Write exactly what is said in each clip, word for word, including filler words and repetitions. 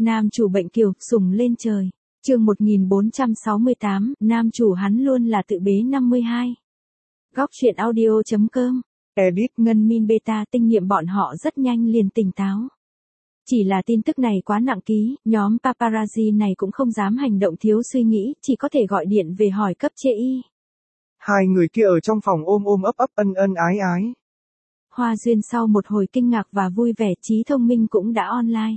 Nam chủ bệnh kiều, sùng lên trời. Chương một nghìn bốn trăm sáu mươi tám, nam chủ hắn luôn là tự bế năm mươi hai. Góc truyện audio chấm com. Edit, Ngân Min Beta tinh nghiệm bọn họ rất nhanh liền tỉnh táo. Chỉ là tin tức này quá nặng ký, nhóm paparazzi này cũng không dám hành động thiếu suy nghĩ, chỉ có thể gọi điện về hỏi cấp trên y. Hai người kia ở trong phòng ôm ôm ấp ấp ân ân ái ái. Hoa Duyên sau một hồi kinh ngạc và vui vẻ, trí thông minh cũng đã online.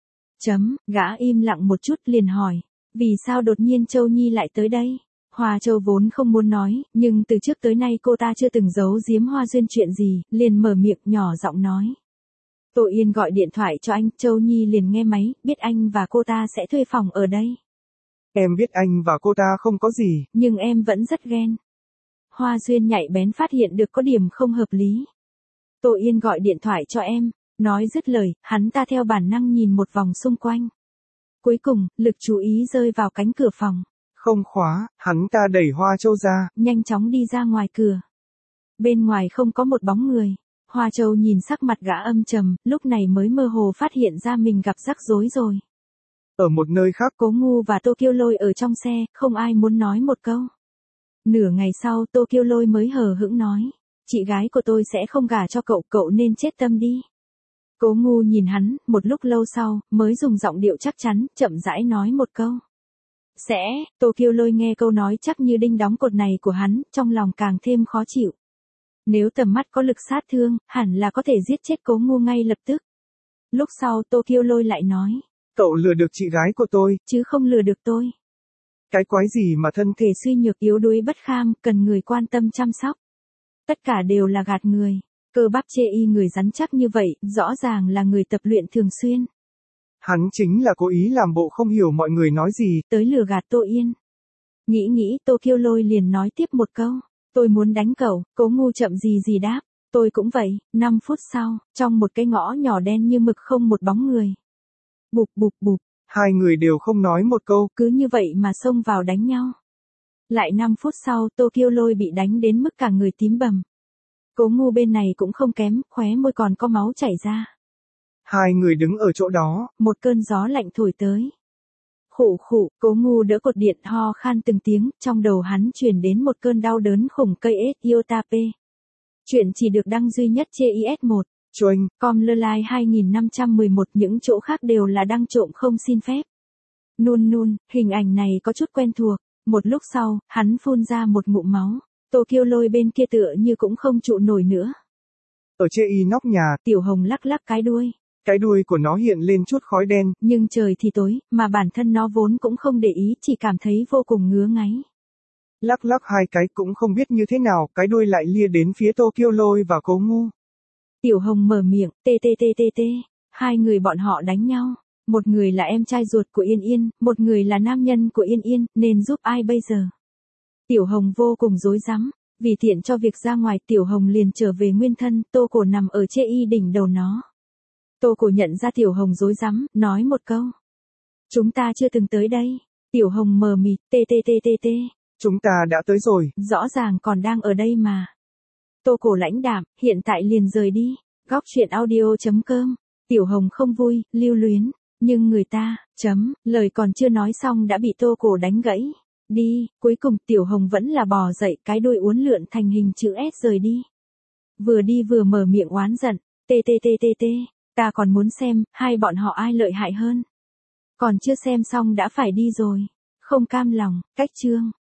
Chấm, gã im lặng một chút liền hỏi, vì sao đột nhiên Châu Nhi lại tới đây? Hoa Châu vốn không muốn nói, nhưng từ trước tới nay cô ta chưa từng giấu giếm Hoa Duyên chuyện gì, liền mở miệng nhỏ giọng nói. Tô Yên gọi điện thoại cho anh, Châu Nhi liền nghe máy, biết anh và cô ta sẽ thuê phòng ở đây. Em biết anh và cô ta không có gì, nhưng em vẫn rất ghen. Hoa Duyên nhạy bén phát hiện được có điểm không hợp lý. Tô Yên gọi điện thoại cho em, nói dứt lời, hắn ta theo bản năng nhìn một vòng xung quanh. Cuối cùng, lực chú ý rơi vào cánh cửa phòng. Không khóa, hắn ta đẩy Hoa Châu ra, nhanh chóng đi ra ngoài cửa. Bên ngoài không có một bóng người. Hoa Châu nhìn sắc mặt gã âm trầm, lúc này mới mơ hồ phát hiện ra mình gặp rắc rối rồi. Ở một nơi khác, Cố Ngu và Tô Kiêu Lôi ở trong xe, không ai muốn nói một câu. Nửa ngày sau Tô Kiêu Lôi mới hờ hững nói, chị gái của tôi sẽ không gả cho cậu, cậu nên chết tâm đi. Cố Ngu nhìn hắn, một lúc lâu sau, mới dùng giọng điệu chắc chắn, chậm rãi nói một câu. Sẽ, Tô Kiêu Lôi nghe câu nói chắc như đinh đóng cột này của hắn, trong lòng càng thêm khó chịu. Nếu tầm mắt có lực sát thương, hẳn là có thể giết chết Cố Ngu ngay lập tức. Lúc sau Tô Kiêu Lôi lại nói. Cậu lừa được chị gái của tôi, chứ không lừa được tôi. Cái quái gì mà thân thể suy nhược yếu đuối bất kham, cần người quan tâm chăm sóc. Tất cả đều là gạt người. Cơ bắp chê y người rắn chắc như vậy, rõ ràng là người tập luyện thường xuyên. Hắn chính là cố ý làm bộ không hiểu mọi người nói gì, tới lừa gạt Tô Yên. Nghĩ nghĩ Tô Kiêu Lôi liền nói tiếp một câu. Tôi muốn đánh cậu, Cố Ngu chậm gì gì đáp. Tôi cũng vậy, năm phút sau, trong một cái ngõ nhỏ đen như mực không một bóng người. Bụp bụp bụp. Hai người đều không nói một câu, cứ như vậy mà xông vào đánh nhau. Lại năm phút sau Tô Kiêu Lôi bị đánh đến mức cả người tím bầm. Cố Ngu bên này cũng không kém, khóe môi còn có máu chảy ra. Hai người đứng ở chỗ đó, một cơn gió lạnh thổi tới. Khụ khụ, Cố Ngu đỡ cột điện ho khan từng tiếng, trong đầu hắn truyền đến một cơn đau đớn khủng cây ết iota p. Chuyện chỉ được đăng duy nhất trên i ét một. Choanh, com lơ lai hai nghìn năm trăm mười một, những chỗ khác đều là đăng trộm không xin phép. Nun nun, hình ảnh này có chút quen thuộc. Một lúc sau, hắn phun ra một ngụm máu. Tô Kiêu Lôi bên kia tựa như cũng không trụ nổi nữa. Ở trên y nóc nhà, Tiểu Hồng lắc lắc cái đuôi. Cái đuôi của nó hiện lên chút khói đen. Nhưng trời thì tối, mà bản thân nó vốn cũng không để ý, chỉ cảm thấy vô cùng ngứa ngáy. Lắc lắc hai cái cũng không biết như thế nào, cái đuôi lại lia đến phía Tô Kiêu Lôi và Cố Ngu. Tiểu Hồng mở miệng, tê tê tê tê tê. Hai người bọn họ đánh nhau. Một người là em trai ruột của Yên Yên, một người là nam nhân của Yên Yên, nên giúp ai bây giờ? Tiểu Hồng vô cùng rối rắm. Vì tiện cho việc ra ngoài, Tiểu Hồng liền trở về nguyên thân, Tô Cổ nằm ở trên y đỉnh đầu nó. Tô Cổ nhận ra Tiểu Hồng rối rắm, nói một câu. Chúng ta chưa từng tới đây. Tiểu Hồng mờ mịt, tê tê tê tê tê. Chúng ta đã tới rồi. Rõ ràng còn đang ở đây mà. Tô Cổ lãnh đạm, hiện tại liền rời đi. Góc truyện audio chấm com. Tiểu Hồng không vui, lưu luyến. Nhưng người ta, chấm, lời còn chưa nói xong đã bị Tô Cổ đánh gãy. Đi, cuối cùng Tiểu Hồng vẫn là bò dậy, cái đuôi uốn lượn thành hình chữ S rời đi. Vừa đi vừa mở miệng oán giận, tê tê tê tê tê, ta còn muốn xem, hai bọn họ ai lợi hại hơn. Còn chưa xem xong đã phải đi rồi. Không cam lòng, cách chương.